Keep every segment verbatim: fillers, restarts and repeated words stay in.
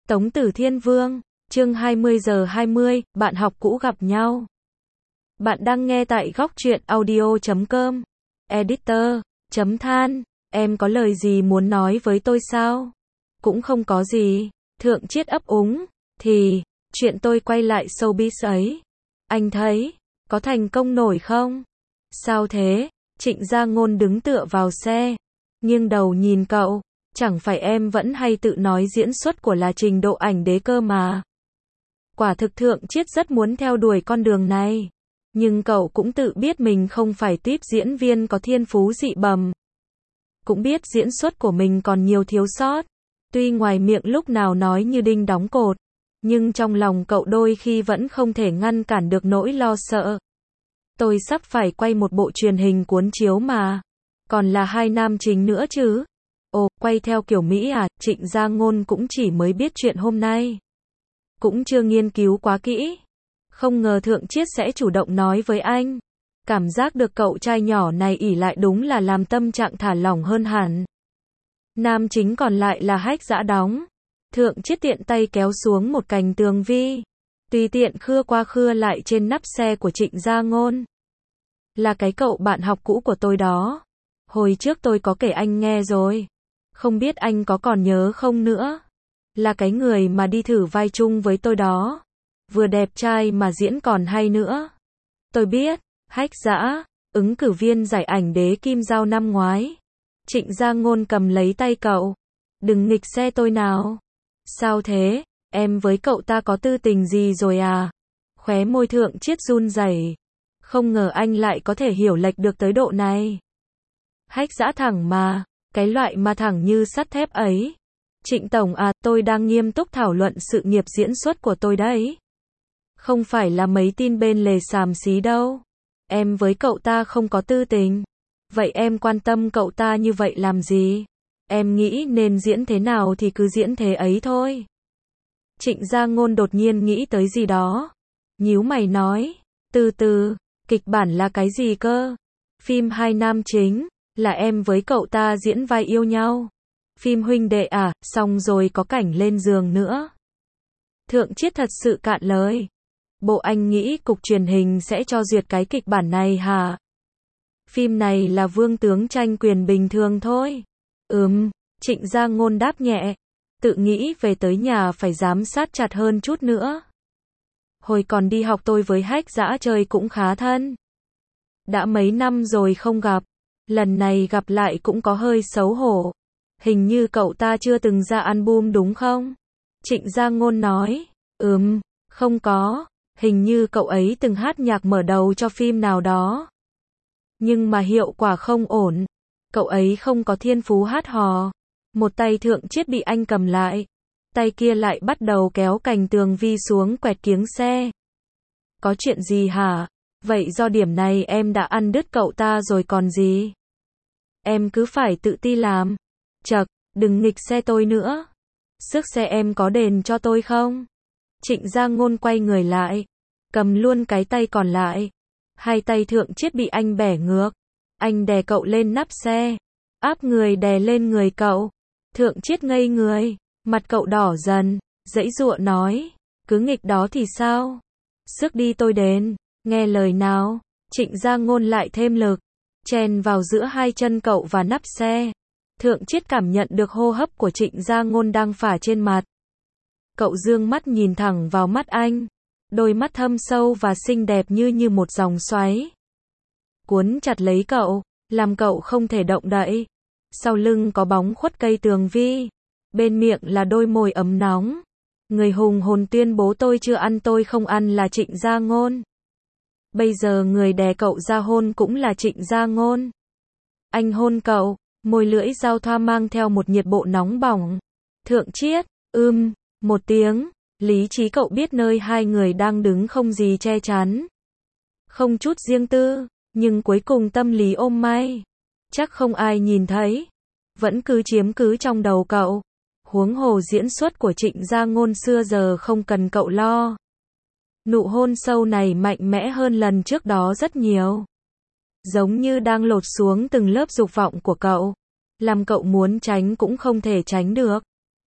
Tống Tử Thiên Vương, chương hai mươi giờ hai mươi, bạn học cũ gặp nhau. Bạn đang nghe tại góc truyện audio chấm com. Editor, chấm than, em có lời gì muốn nói với tôi sao? Cũng không có gì. Thượng Triết ấp úng, thì, chuyện tôi quay lại showbiz ấy. Anh thấy, có thành công nổi không? Sao thế? Trịnh Gia Ngôn đứng tựa vào xe, nghiêng đầu nhìn cậu. Chẳng phải em vẫn hay tự nói diễn xuất của là trình độ ảnh đế cơ mà. Quả thực Thượng Triết rất muốn theo đuổi con đường này. Nhưng cậu cũng tự biết mình không phải típ diễn viên có thiên phú dị bẩm. Cũng biết diễn xuất của mình còn nhiều thiếu sót. Tuy ngoài miệng lúc nào nói như đinh đóng cột, nhưng trong lòng cậu đôi khi vẫn không thể ngăn cản được nỗi lo sợ. Tôi sắp phải quay một bộ truyền hình cuốn chiếu mà. Còn là hai nam chính nữa chứ. Ồ, quay theo kiểu Mỹ à? Trịnh Gia Ngôn cũng chỉ mới biết chuyện hôm nay. Cũng chưa nghiên cứu quá kỹ. Không ngờ Thượng Triết sẽ chủ động nói với anh. Cảm giác được cậu trai nhỏ này ỷ lại đúng là làm tâm trạng thả lỏng hơn hẳn. Nam chính còn lại là Hách Dã đóng. Thượng Triết tiện tay kéo xuống một cành tường vi. Tùy tiện khưa qua khưa lại trên nắp xe của Trịnh Gia Ngôn. Là cái cậu bạn học cũ của tôi đó. Hồi trước tôi có kể anh nghe rồi. Không biết anh có còn nhớ không nữa. Là cái người mà đi thử vai chung với tôi đó. Vừa đẹp trai mà diễn còn hay nữa. Tôi biết, Hách Dã, ứng cử viên giải ảnh đế Kim Dao năm ngoái. Trịnh Gia Ngôn cầm lấy tay cậu. Đừng nghịch xe tôi nào. Sao thế, em với cậu ta có tư tình gì rồi à? Khóe môi Thượng Triết run rẩy. Không ngờ anh lại có thể hiểu lệch được tới độ này. Hách Dã thẳng mà. Cái loại mà thẳng như sắt thép ấy. Trịnh Tổng à, tôi đang nghiêm túc thảo luận sự nghiệp diễn xuất của tôi đấy. Không phải là mấy tin bên lề xàm xí đâu. Em với cậu ta không có tư tình. Vậy em quan tâm cậu ta như vậy làm gì? Em nghĩ nên diễn thế nào thì cứ diễn thế ấy thôi. Trịnh Gia Ngôn đột nhiên nghĩ tới gì đó. Nhíu mày nói. Từ từ, kịch bản là cái gì cơ? Phim hai nam chính. Là em với cậu ta diễn vai yêu nhau. Phim huynh đệ à, xong rồi có cảnh lên giường nữa. Thượng Triết thật sự cạn lời. Bộ anh nghĩ cục truyền hình sẽ cho duyệt cái kịch bản này hả? Phim này là vương tướng tranh quyền bình thường thôi. Ừm, Trịnh Gia Ngôn đáp nhẹ. Tự nghĩ về tới nhà phải giám sát chặt hơn chút nữa. Hồi còn đi học tôi với Hách Dã chơi cũng khá thân. Đã mấy năm rồi không gặp. Lần này gặp lại cũng có hơi xấu hổ. Hình như cậu ta chưa từng ra album đúng không? Trịnh Gia Ngôn nói. Ừm, không có. Hình như cậu ấy từng hát nhạc mở đầu cho phim nào đó. Nhưng mà hiệu quả không ổn. Cậu ấy không có thiên phú hát hò. Một tay Thượng Triết bị anh cầm lại. Tay kia lại bắt đầu kéo cành tường vi xuống quẹt kiếng xe. Có chuyện gì hả? Vậy do điểm này em đã ăn đứt cậu ta rồi còn gì? Em cứ phải tự ti làm. Chậc, đừng nghịch xe tôi nữa. Xước xe em có đền cho tôi không? Trịnh Gia Ngôn quay người lại. Cầm luôn cái tay còn lại. Hai tay Thượng Triết bị anh bẻ ngược. Anh đè cậu lên nắp xe. Áp người đè lên người cậu. Thượng Triết ngây người. Mặt cậu đỏ dần. Giãy giụa nói. Cứ nghịch đó thì sao? Xước đi tôi đền. Nghe lời nào? Trịnh Gia Ngôn lại thêm lực. Chèn vào giữa hai chân cậu và nắp xe. Thượng Triết cảm nhận được hô hấp của Trịnh Gia Ngôn đang phả trên mặt. Cậu dương mắt nhìn thẳng vào mắt anh. Đôi mắt thâm sâu và xinh đẹp như như một dòng xoáy. Cuốn chặt lấy cậu, làm cậu không thể động đậy. Sau lưng có bóng khuất cây tường vi. Bên miệng là đôi môi ấm nóng. Người hùng hồn tuyên bố tôi chưa ăn tôi không ăn là Trịnh Gia Ngôn. Bây giờ người đè cậu ra hôn cũng là Trịnh Gia Ngôn. Anh hôn cậu, môi lưỡi giao thoa mang theo một nhiệt bộ nóng bỏng. Thượng Triết, ưm, một tiếng, lý trí cậu biết nơi hai người đang đứng không gì che chắn. Không chút riêng tư, nhưng cuối cùng tâm lý ôm may. Chắc không ai nhìn thấy. Vẫn cứ chiếm cứ trong đầu cậu. Huống hồ diễn xuất của Trịnh Gia Ngôn xưa giờ không cần cậu lo. Nụ hôn sâu này mạnh mẽ hơn lần trước đó rất nhiều. Giống như đang lột xuống từng lớp dục vọng của cậu. Làm cậu muốn tránh cũng không thể tránh được.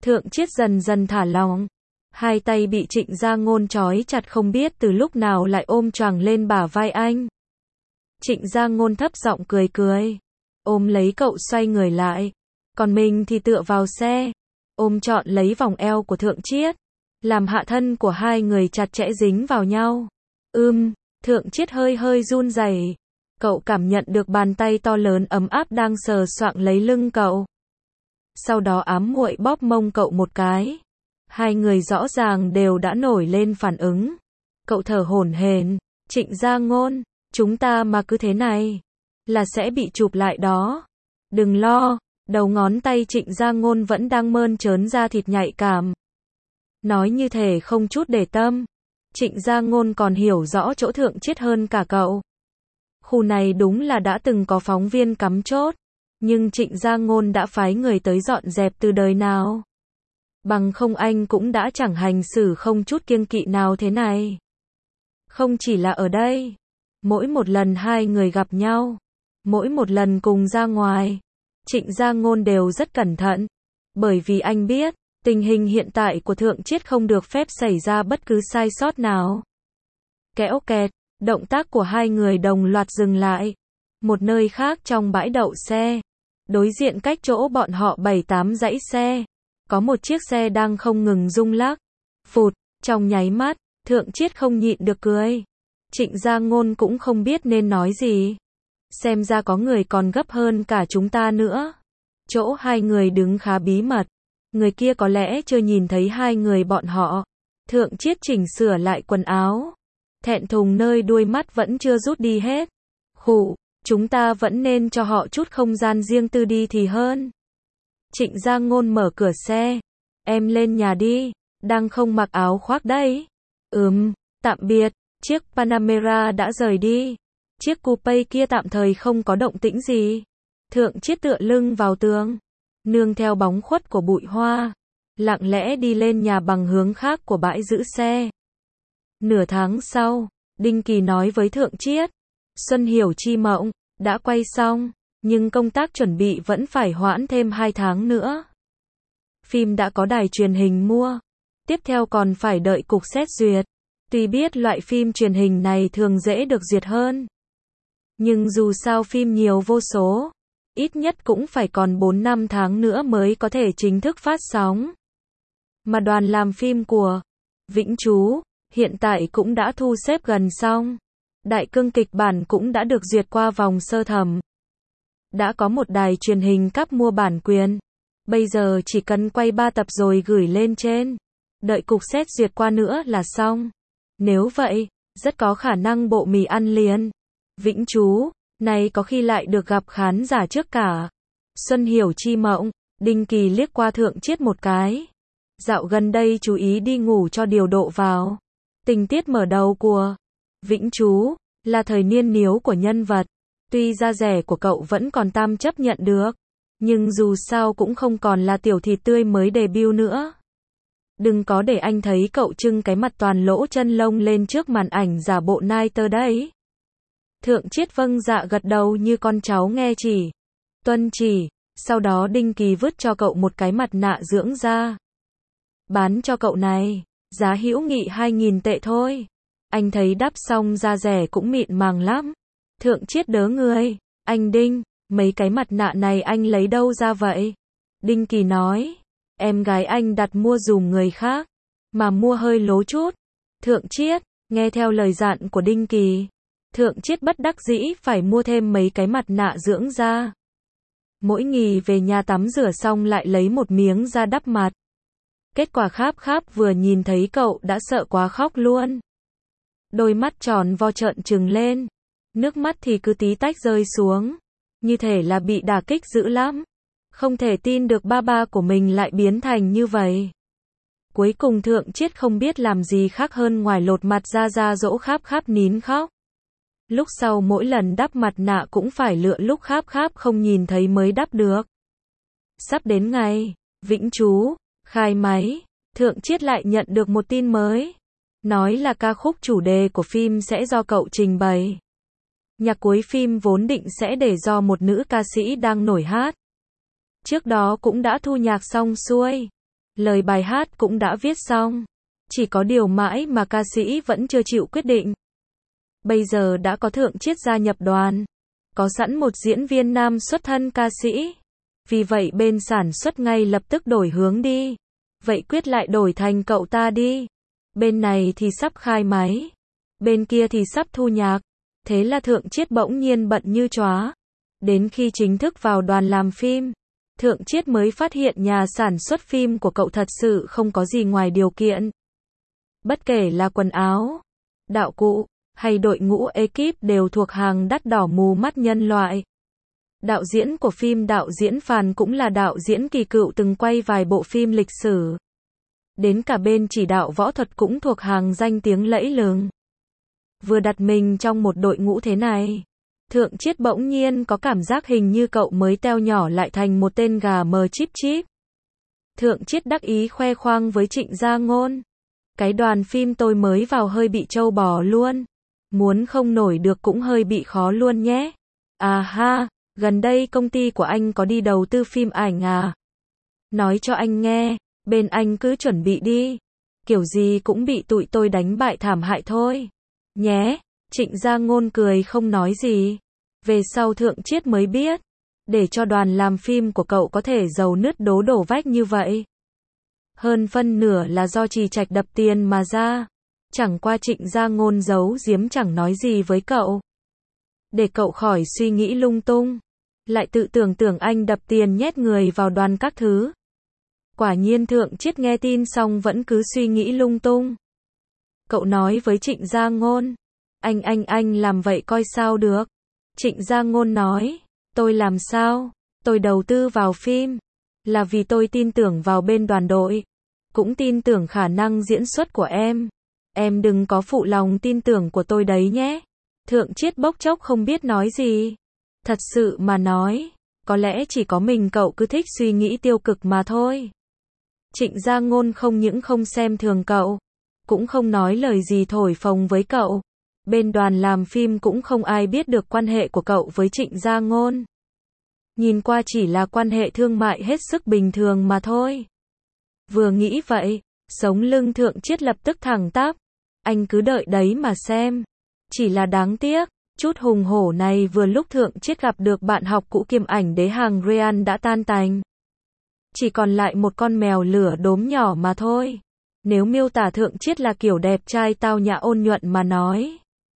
Thượng Chiết dần dần thả lỏng. Hai tay bị Trịnh Gia Ngôn trói chặt không biết từ lúc nào lại ôm choàng lên bả vai anh. Trịnh Gia Ngôn thấp giọng cười cười. Ôm lấy cậu xoay người lại. Còn mình thì tựa vào xe. Ôm trọn lấy vòng eo của Thượng Chiết. Làm hạ thân của hai người chặt chẽ dính vào nhau. Ưm, Thượng Chiết hơi hơi run rẩy. Cậu cảm nhận được bàn tay to lớn ấm áp đang sờ soạng lấy lưng cậu. Sau đó ám muội bóp mông cậu một cái. Hai người rõ ràng đều đã nổi lên phản ứng. Cậu thở hổn hển. Trịnh Gia Ngôn, chúng ta mà cứ thế này là sẽ bị chụp lại đó. Đừng lo. Đầu ngón tay Trịnh Gia Ngôn vẫn đang mơn trớn da thịt nhạy cảm. Nói như thể không chút để tâm. Trịnh Gia Ngôn còn hiểu rõ chỗ Thượng Chiết hơn cả cậu. Khu này đúng là đã từng có phóng viên cắm chốt. Nhưng Trịnh Gia Ngôn đã phái người tới dọn dẹp từ đời nào. Bằng không anh cũng đã chẳng hành xử không chút kiêng kỵ nào thế này. Không chỉ là ở đây. Mỗi một lần hai người gặp nhau. Mỗi một lần cùng ra ngoài. Trịnh Gia Ngôn đều rất cẩn thận. Bởi vì anh biết, tình hình hiện tại của Thượng Chiết không được phép xảy ra bất cứ sai sót nào. Kéo kẹt, động tác của hai người đồng loạt dừng lại. Một nơi khác trong bãi đậu xe. Đối diện cách chỗ bọn họ bảy tám dãy xe. Có một chiếc xe đang không ngừng rung lắc. Phụt, trong nháy mắt, Thượng Chiết không nhịn được cười. Trịnh Gia Ngôn cũng không biết nên nói gì. Xem ra có người còn gấp hơn cả chúng ta nữa. Chỗ hai người đứng khá bí mật. Người kia có lẽ chưa nhìn thấy hai người bọn họ. Thượng Chiết chỉnh sửa lại quần áo. Thẹn thùng nơi đuôi mắt vẫn chưa rút đi hết. Khụ, chúng ta vẫn nên cho họ chút không gian riêng tư đi thì hơn. Trịnh Gia Ngôn mở cửa xe. Em lên nhà đi, đang không mặc áo khoác đấy. Ừm, tạm biệt. Chiếc Panamera đã rời đi. Chiếc coupe kia tạm thời không có động tĩnh gì. Thượng Chiết tựa lưng vào tường, nương theo bóng khuất của bụi hoa, lặng lẽ đi lên nhà bằng hướng khác của bãi giữ xe. Nửa tháng sau, Đinh Kỳ nói với Thượng Chiết, Xuân Hiểu Chi Mộng đã quay xong, nhưng công tác chuẩn bị vẫn phải hoãn thêm hai tháng nữa. Phim đã có đài truyền hình mua, tiếp theo còn phải đợi cục xét duyệt. Tuy biết loại phim truyền hình này thường dễ được duyệt hơn, nhưng dù sao phim nhiều vô số, ít nhất cũng phải còn bốn năm tháng nữa mới có thể chính thức phát sóng. Mà đoàn làm phim của Vĩnh Chú hiện tại cũng đã thu xếp gần xong. Đại cương kịch bản cũng đã được duyệt qua vòng sơ thẩm. Đã có một đài truyền hình cắp mua bản quyền. Bây giờ chỉ cần quay ba tập rồi gửi lên trên. Đợi cục xét duyệt qua nữa là xong. Nếu vậy, rất có khả năng bộ mì ăn liền Vĩnh Chú này có khi lại được gặp khán giả trước cả. Xuân Hiểu Chi Mộng, Đinh Kỳ liếc qua Thượng Chiết một cái. Dạo gần đây chú ý đi ngủ cho điều độ vào. Tình tiết mở đầu của Vĩnh Chú là thời niên niếu của nhân vật. Tuy da rẻ của cậu vẫn còn tam chấp nhận được, nhưng dù sao cũng không còn là tiểu thịt tươi mới debut nữa. Đừng có để anh thấy cậu trưng cái mặt toàn lỗ chân lông lên trước màn ảnh giả bộ niter đấy. Thượng Chiết vâng dạ gật đầu như con cháu nghe chỉ. Tuân chỉ. Sau đó Đinh Kỳ vứt cho cậu một cái mặt nạ dưỡng da. Bán cho cậu này, giá hữu nghị hai nghìn tệ thôi. Anh thấy đắp xong da rẻ cũng mịn màng lắm. Thượng Chiết đớ người. Anh Đinh, mấy cái mặt nạ này anh lấy đâu ra vậy? Đinh Kỳ nói. Em gái anh đặt mua dùm người khác, mà mua hơi lố chút. Thượng Chiết, nghe theo lời dặn của Đinh Kỳ. Thượng Chiết bất đắc dĩ phải mua thêm mấy cái mặt nạ dưỡng da. Mỗi nghỉ về nhà tắm rửa xong lại lấy một miếng da đắp mặt. Kết quả Kháp Kháp vừa nhìn thấy cậu đã sợ quá khóc luôn. Đôi mắt tròn vo trợn trừng lên. Nước mắt thì cứ tí tách rơi xuống. Như thể là bị đả kích dữ lắm. Không thể tin được ba ba của mình lại biến thành như vậy. Cuối cùng Thượng Chiết không biết làm gì khác hơn ngoài lột mặt ra ra dỗ Kháp Kháp nín khóc. Lúc sau mỗi lần đắp mặt nạ cũng phải lựa lúc Kháp Kháp không nhìn thấy mới đắp được. Sắp đến ngày Vĩnh Chú khai máy, Thượng Chiết lại nhận được một tin mới. Nói là ca khúc chủ đề của phim sẽ do cậu trình bày. Nhạc cuối phim vốn định sẽ để do một nữ ca sĩ đang nổi hát. Trước đó cũng đã thu nhạc xong xuôi. Lời bài hát cũng đã viết xong. Chỉ có điều mãi mà ca sĩ vẫn chưa chịu quyết định. Bây giờ đã có Thượng Chiết gia nhập đoàn. Có sẵn một diễn viên nam xuất thân ca sĩ. Vì vậy bên sản xuất ngay lập tức đổi hướng đi. Vậy quyết lại đổi thành cậu ta đi. Bên này thì sắp khai máy. Bên kia thì sắp thu nhạc. Thế là Thượng Chiết bỗng nhiên bận như chóa. Đến khi chính thức vào đoàn làm phim, Thượng Chiết mới phát hiện nhà sản xuất phim của cậu thật sự không có gì ngoài điều kiện. Bất kể là quần áo, đạo cụ, hay đội ngũ ekip đều thuộc hàng đắt đỏ mù mắt nhân loại. Đạo diễn của phim đạo diễn Phàn cũng là đạo diễn kỳ cựu từng quay vài bộ phim lịch sử. Đến cả bên chỉ đạo võ thuật cũng thuộc hàng danh tiếng lẫy lừng. Vừa đặt mình trong một đội ngũ thế này, Thượng Chiết bỗng nhiên có cảm giác hình như cậu mới teo nhỏ lại thành một tên gà mờ chíp chíp. Thượng Chiết đắc ý khoe khoang với Trịnh Gia Ngôn. Cái đoàn phim tôi mới vào hơi bị trâu bò luôn. Muốn không nổi được cũng hơi bị khó luôn nhé. À ha, gần đây công ty của anh có đi đầu tư phim ảnh à? Nói cho anh nghe, bên anh cứ chuẩn bị đi. Kiểu gì cũng bị tụi tôi đánh bại thảm hại thôi. Nhé, Trịnh Gia Ngôn cười không nói gì. Về sau Thượng Chiết mới biết, để cho đoàn làm phim của cậu có thể giàu nứt đố đổ vách như vậy. Hơn phân nửa là do Trì Trạch đập tiền mà ra. Chẳng qua Trịnh Gia Ngôn giấu giếm chẳng nói gì với cậu. Để cậu khỏi suy nghĩ lung tung. Lại tự tưởng tưởng anh đập tiền nhét người vào đoàn các thứ. Quả nhiên Thượng Chiết nghe tin xong vẫn cứ suy nghĩ lung tung. Cậu nói với Trịnh Gia Ngôn. Anh anh anh làm vậy coi sao được. Trịnh Gia Ngôn nói. Tôi làm sao? Tôi đầu tư vào phim. Là vì tôi tin tưởng vào bên đoàn đội. Cũng tin tưởng khả năng diễn xuất của em. Em đừng có phụ lòng tin tưởng của tôi đấy nhé. Thượng Chiết bốc chốc không biết nói gì. Thật sự mà nói, có lẽ chỉ có mình cậu cứ thích suy nghĩ tiêu cực mà thôi. Trịnh Gia Ngôn không những không xem thường cậu, cũng không nói lời gì thổi phồng với cậu. Bên đoàn làm phim cũng không ai biết được quan hệ của cậu với Trịnh Gia Ngôn. Nhìn qua chỉ là quan hệ thương mại hết sức bình thường mà thôi. Vừa nghĩ vậy, sống lưng Thượng Chiết lập tức thẳng tắp. Anh cứ đợi đấy mà xem. Chỉ là đáng tiếc, chút hùng hổ này vừa lúc Thượng Chiết gặp được bạn học cũ kiêm ảnh đế hàng Ryan đã tan tành. Chỉ còn lại một con mèo lửa đốm nhỏ mà thôi. Nếu miêu tả Thượng Chiết là kiểu đẹp trai tao nhã ôn nhuận mà nói,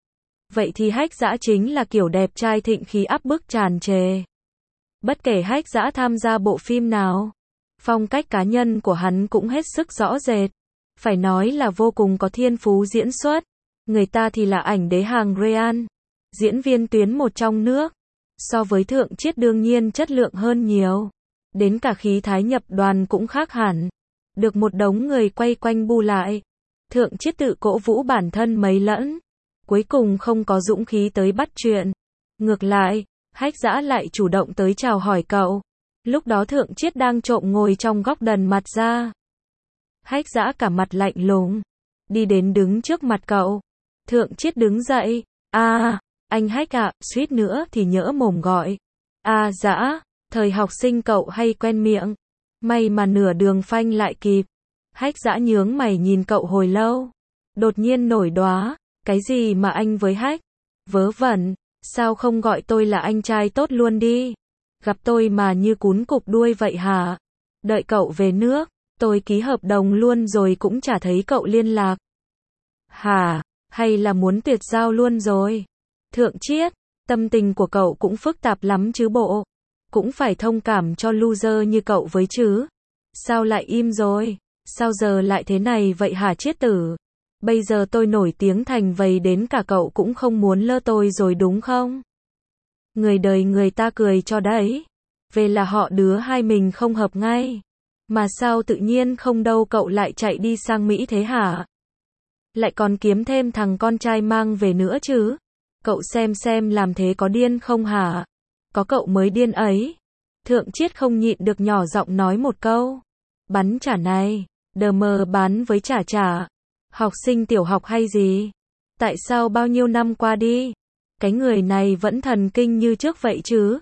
vậy thì Hách Dã chính là kiểu đẹp trai thịnh khí áp bức tràn trề. Bất kể Hách Dã tham gia bộ phim nào, phong cách cá nhân của hắn cũng hết sức rõ rệt. Phải nói là vô cùng có thiên phú diễn xuất. Người ta thì là ảnh đế hàng Ryan, diễn viên tuyến một trong nước. So với Thượng Chiết đương nhiên chất lượng hơn nhiều. Đến cả khí thái nhập đoàn cũng khác hẳn. Được một đống người quay quanh bu lại. Thượng Chiết tự cổ vũ bản thân mấy lẫn. Cuối cùng không có dũng khí tới bắt chuyện. Ngược lại, Hách Dã lại chủ động tới chào hỏi cậu. Lúc đó Thượng Chiết đang trộm ngồi trong góc đần mặt ra. Hách Dã cả mặt lạnh lùng, đi đến đứng trước mặt cậu. Thượng Chiết đứng dậy. À, anh Hách ạ, à, suýt nữa thì nhỡ mồm gọi. À Dã, thời học sinh cậu hay quen miệng. May mà nửa đường phanh lại kịp. Hách Dã nhướng mày nhìn cậu hồi lâu. Đột nhiên nổi đoá. Cái gì mà anh với Hách? Vớ vẩn, sao không gọi tôi là anh trai tốt luôn đi? Gặp tôi mà như cún cụp đuôi vậy hả? Đợi cậu về nước, tôi ký hợp đồng luôn rồi cũng chả thấy cậu liên lạc. Hả? Hay là muốn tuyệt giao luôn rồi? Thượng Chiết, tâm tình của cậu cũng phức tạp lắm chứ bộ. Cũng phải thông cảm cho loser như cậu với chứ. Sao lại im rồi? Sao giờ lại thế này vậy hả Chiết tử? Bây giờ tôi nổi tiếng thành vầy đến cả cậu cũng không muốn lơ tôi rồi đúng không? Người đời người ta cười cho đấy. Về là họ đứa hai mình không hợp ngay. Mà sao tự nhiên không đâu cậu lại chạy đi sang Mỹ thế hả? Lại còn kiếm thêm thằng con trai mang về nữa chứ? Cậu xem xem làm thế có điên không hả? Có cậu mới điên ấy. Thượng Chiết không nhịn được nhỏ giọng nói một câu. Bắn chả này, đờ mờ bán với chả chả. Học sinh tiểu học hay gì? Tại sao bao nhiêu năm qua đi, cái người này vẫn thần kinh như trước vậy chứ?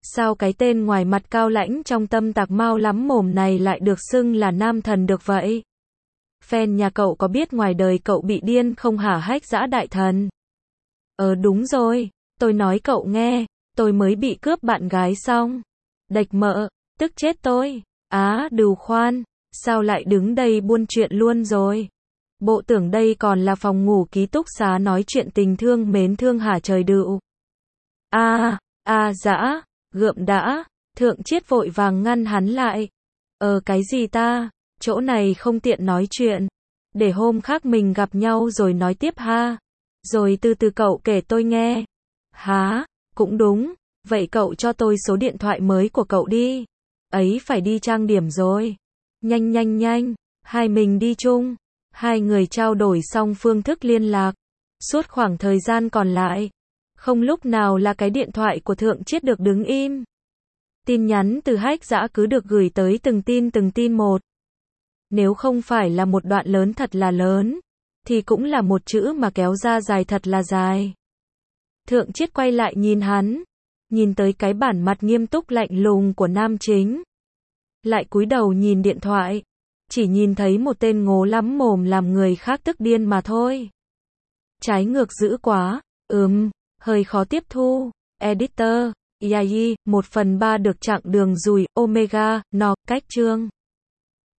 Sao cái tên ngoài mặt cao lãnh trong tâm tạc mau lắm mồm này lại được xưng là nam thần được vậy? Fan nhà cậu có biết ngoài đời cậu bị điên không hả Hách Dã đại thần? Ờ đúng rồi, tôi nói cậu nghe, tôi mới bị cướp bạn gái xong. Đạch mợ, tức chết tôi. Á, đừu khoan, sao lại đứng đây buôn chuyện luôn rồi? Bộ tưởng đây còn là phòng ngủ ký túc xá nói chuyện tình thương mến thương hả trời đựu. A, a Dã, gượm đã, Thượng Triết vội vàng ngăn hắn lại. Ờ cái gì ta, chỗ này không tiện nói chuyện. Để hôm khác mình gặp nhau rồi nói tiếp ha. Rồi từ từ cậu kể tôi nghe. Hả, cũng đúng, vậy cậu cho tôi số điện thoại mới của cậu đi. Ấy phải đi trang điểm rồi. Nhanh nhanh nhanh, hai mình đi chung. Hai người trao đổi xong phương thức liên lạc. Suốt khoảng thời gian còn lại, không lúc nào là cái điện thoại của Thượng Triết được đứng im. Tin nhắn từ Hách Dã cứ được gửi tới từng tin từng tin một. Nếu không phải là một đoạn lớn thật là lớn, thì cũng là một chữ mà kéo ra dài thật là dài. Thượng Triết quay lại nhìn hắn, nhìn tới cái bản mặt nghiêm túc lạnh lùng của nam chính. Lại cúi đầu nhìn điện thoại, chỉ nhìn thấy một tên ngố lắm mồm làm người khác tức điên mà thôi. Trái ngược dữ quá, ừm, hơi khó tiếp thu. Editor, Yai, một phần ba được chặng đường dùi, Omega, no, cách chương.